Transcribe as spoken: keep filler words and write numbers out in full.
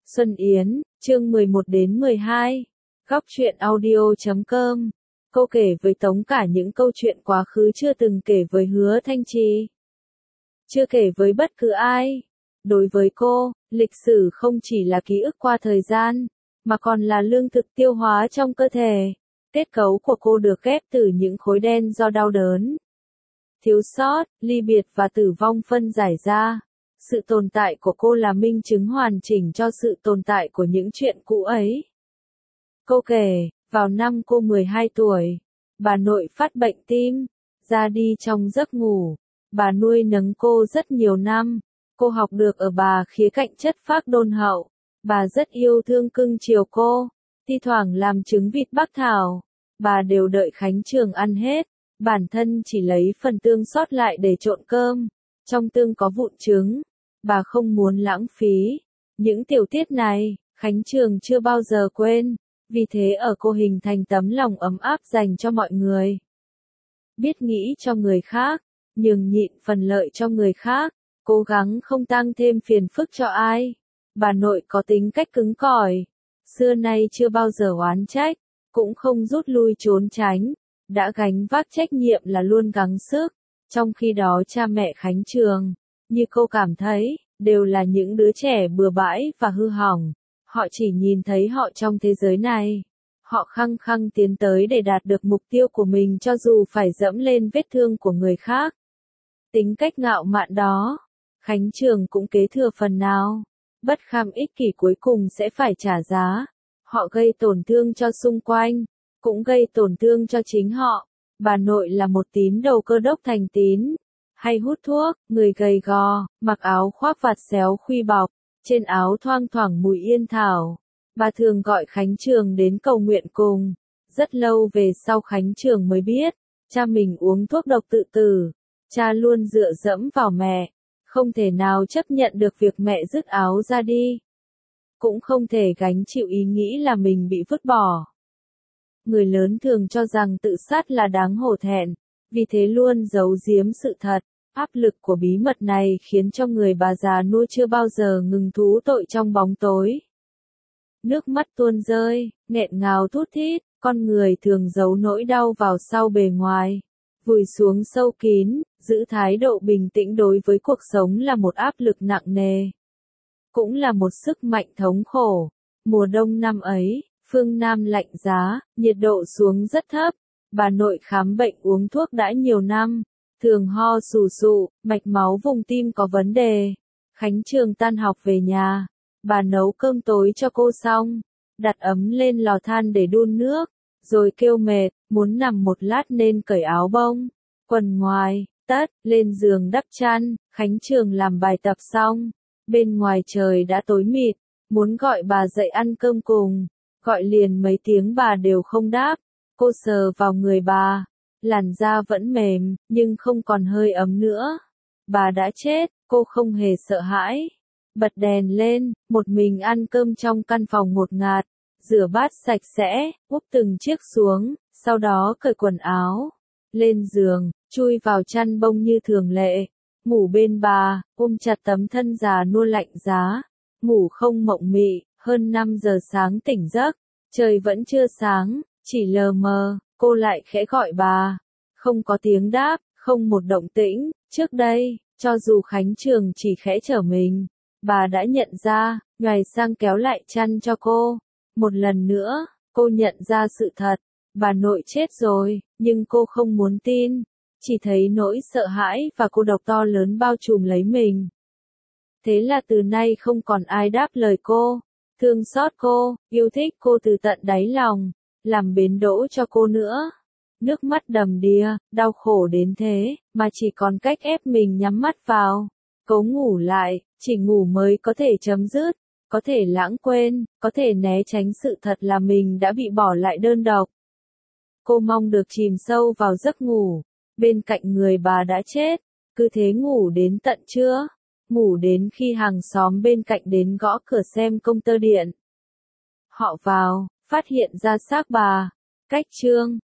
Xuân Yến, chương mười một đến mười hai. Góc truyện audio chấm com. Cô kể với Tống cả những câu chuyện quá khứ chưa từng kể với Hứa Thanh Trì. Chưa kể với bất cứ ai. Đối với cô, lịch sử không chỉ là ký ức qua thời gian, mà còn là lương thực tiêu hóa trong cơ thể. Kết cấu của cô được ghép từ những khối đen do đau đớn, thiếu sót, ly biệt và tử vong phân giải ra. Sự tồn tại của cô là minh chứng hoàn chỉnh cho sự tồn tại của những chuyện cũ ấy. Cô kể, vào năm cô mười hai tuổi, bà nội phát bệnh tim, ra đi trong giấc ngủ. Bà nuôi nấng cô rất nhiều năm. Cô học được ở bà khía cạnh chất phác đôn hậu. Bà rất yêu thương cưng chiều cô. Thi thoảng làm trứng vịt bắc thảo, bà đều đợi Khánh Trường ăn hết. Bản thân chỉ lấy phần tương sót lại để trộn cơm. Trong tương có vụn trứng. Bà không muốn lãng phí. Những tiểu tiết này, Khánh Trường chưa bao giờ quên. Vì thế ở cô hình thành tấm lòng ấm áp dành cho mọi người. Biết nghĩ cho người khác, nhường nhịn phần lợi cho người khác, cố gắng không tăng thêm phiền phức cho ai. Bà nội có tính cách cứng cỏi, xưa nay chưa bao giờ oán trách, cũng không rút lui trốn tránh, đã gánh vác trách nhiệm là luôn gắng sức. Trong khi đó cha mẹ Khánh Trường, như cô cảm thấy, đều là những đứa trẻ bừa bãi và hư hỏng. Họ chỉ nhìn thấy họ trong thế giới này. Họ khăng khăng tiến tới để đạt được mục tiêu của mình cho dù phải dẫm lên vết thương của người khác. Tính cách ngạo mạn đó, Khánh Trường cũng kế thừa phần nào. Bất kham ích kỷ cuối cùng sẽ phải trả giá. Họ gây tổn thương cho xung quanh, cũng gây tổn thương cho chính họ. Bà nội là một tín đồ Cơ Đốc thành tín, hay hút thuốc, người gầy gò, mặc áo khoác vạt xéo khuy bọc, trên áo thoang thoảng mùi yên thảo. Bà thường gọi Khánh Trường đến cầu nguyện cùng. Rất lâu về sau Khánh Trường mới biết, cha mình uống thuốc độc tự tử. Cha luôn dựa dẫm vào mẹ, không thể nào chấp nhận được việc mẹ dứt áo ra đi. Cũng không thể gánh chịu ý nghĩ là mình bị vứt bỏ. Người lớn thường cho rằng tự sát là đáng hổ thẹn, vì thế luôn giấu giếm sự thật. Áp lực của bí mật này khiến cho người bà già nuôi chưa bao giờ ngừng thú tội trong bóng tối. Nước mắt tuôn rơi, nghẹn ngào thút thít, con người thường giấu nỗi đau vào sau bề ngoài. Vùi xuống sâu kín, giữ thái độ bình tĩnh đối với cuộc sống là một áp lực nặng nề. Cũng là một sức mạnh thống khổ. Mùa đông năm ấy, phương Nam lạnh giá, nhiệt độ xuống rất thấp. Bà nội khám bệnh uống thuốc đã nhiều năm. Thường ho sù sụ, mạch máu vùng tim có vấn đề. Khánh Trường tan học về nhà. Bà nấu cơm tối cho cô xong, đặt ấm lên lò than để đun nước, rồi kêu mệt, muốn nằm một lát nên cởi áo bông, quần ngoài, tất, lên giường đắp chăn. Khánh Trường làm bài tập xong, bên ngoài trời đã tối mịt, muốn gọi bà dậy ăn cơm cùng, gọi liền mấy tiếng bà đều không đáp. Cô sờ vào người bà, làn da vẫn mềm, nhưng không còn hơi ấm nữa. Bà đã chết, cô không hề sợ hãi. Bật đèn lên, một mình ăn cơm trong căn phòng ngột ngạt, rửa bát sạch sẽ, úp từng chiếc xuống, sau đó cởi quần áo, lên giường, chui vào chăn bông như thường lệ, ngủ bên bà, ôm chặt tấm thân già nua lạnh giá, ngủ không mộng mị. Hơn năm giờ sáng tỉnh giấc, trời vẫn chưa sáng, chỉ lờ mờ, cô lại khẽ gọi bà, không có tiếng đáp, không một động tĩnh. Trước đây, cho dù Khánh Trường chỉ khẽ trở mình, bà đã nhận ra, nhoài sang kéo lại chăn cho cô. Một lần nữa, cô nhận ra sự thật, bà nội chết rồi, nhưng cô không muốn tin, chỉ thấy nỗi sợ hãi và cô độc to lớn bao trùm lấy mình. Thế là từ nay không còn ai đáp lời cô, thương xót cô, yêu thích cô từ tận đáy lòng, làm bến đỗ cho cô nữa. Nước mắt đầm đìa, đau khổ đến thế, mà chỉ còn cách ép mình nhắm mắt vào, cố ngủ lại, chỉ ngủ mới có thể chấm dứt, có thể lãng quên, có thể né tránh sự thật là mình đã bị bỏ lại đơn độc. Cô mong được chìm sâu vào giấc ngủ, bên cạnh người bà đã chết, cứ thế ngủ đến tận trưa, ngủ đến khi hàng xóm bên cạnh đến gõ cửa xem công tơ điện. Họ vào, phát hiện ra xác bà, cách Trương,